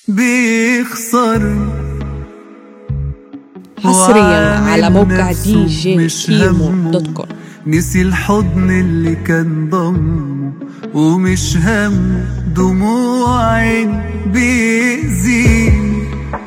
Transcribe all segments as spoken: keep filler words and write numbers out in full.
بيخسر حصريا على موقع دي جي كيمو دوت كوم. نسي الحضن اللي كان ضمه ومش همه دموع عيني بيأذيني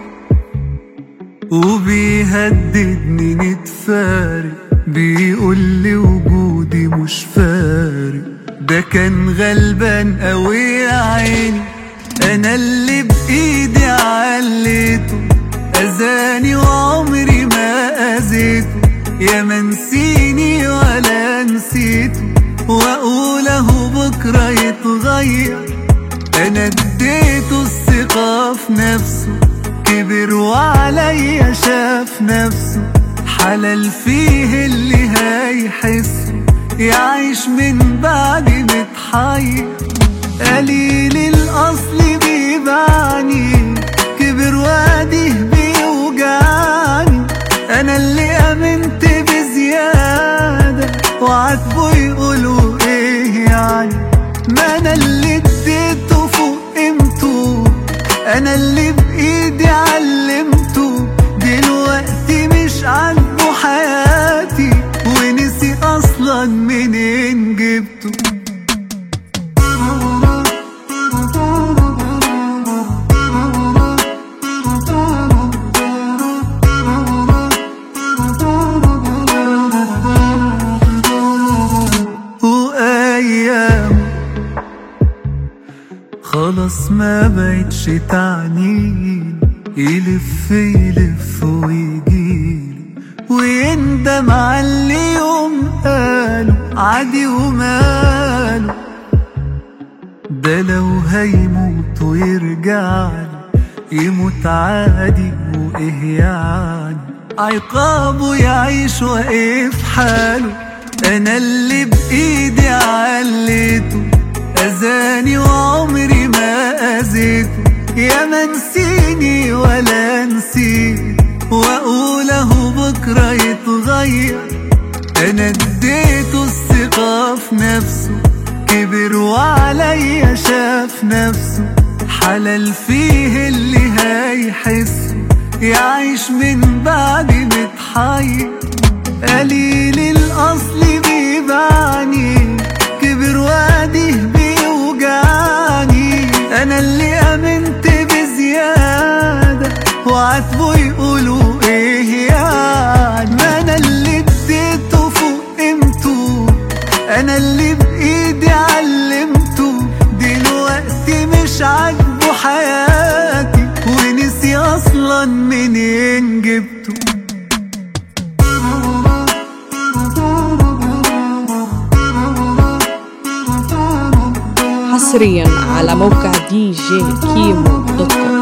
وبيهددني نتفارق، بيقولي وجودي مش فارق. ده كان غلبان قوي يا عيني، انا اللي بايدي عليته، اذاني وعمري ما اذيته. يا منسيني ولا نسيته، واقوله بكره يتغير. انا اديته الثقه في نفسه، كبر وعليا شاف نفسه. حلال فيه اللي هيحسه، يعيش من بعد متحير. قليل الاصل بيبعني، كبر واديه بيوجعني. انا اللي امنت بزياده، وعاتبه يقولوا ايه يعني. ما انا اللي اديته فوق قيمته، انا اللي بايدي علمته. دلوقتي مش عاجبه حياتي، ونسي اصلا منين جبته. خلاص ما بقتش تعنيني، يلف يلف ويجيلي ويندم على اللي يوم قاله عادي وماله. ده لو هيموت ويرجعلي يموت عادي، وايه يعني عقابه يعيش واقف حاله. انا اللي بايدي عليته، أذاني وعمري ما أذيته. يا منسيني ولا نسيت، وأقوله بكرة يتغير. أنا اديته الثقة في نفسه، كبر وعليا شاف نفسه. حلال فيه اللي هيحسه، يعيش من بعد متحير. قليل الأصل بيبعني، كبر واديه أنا اللي أمنت بزيادة، وعاتبه يقولوا إيه يعني. ما أنا اللي اديته فوق قيمته، أنا اللي بإيدي علمته. دلوقتي مش عاجبه حياتي، ونسي أصلا منين جبته. حصريا على موقع دي جي كيمو دوت كوم.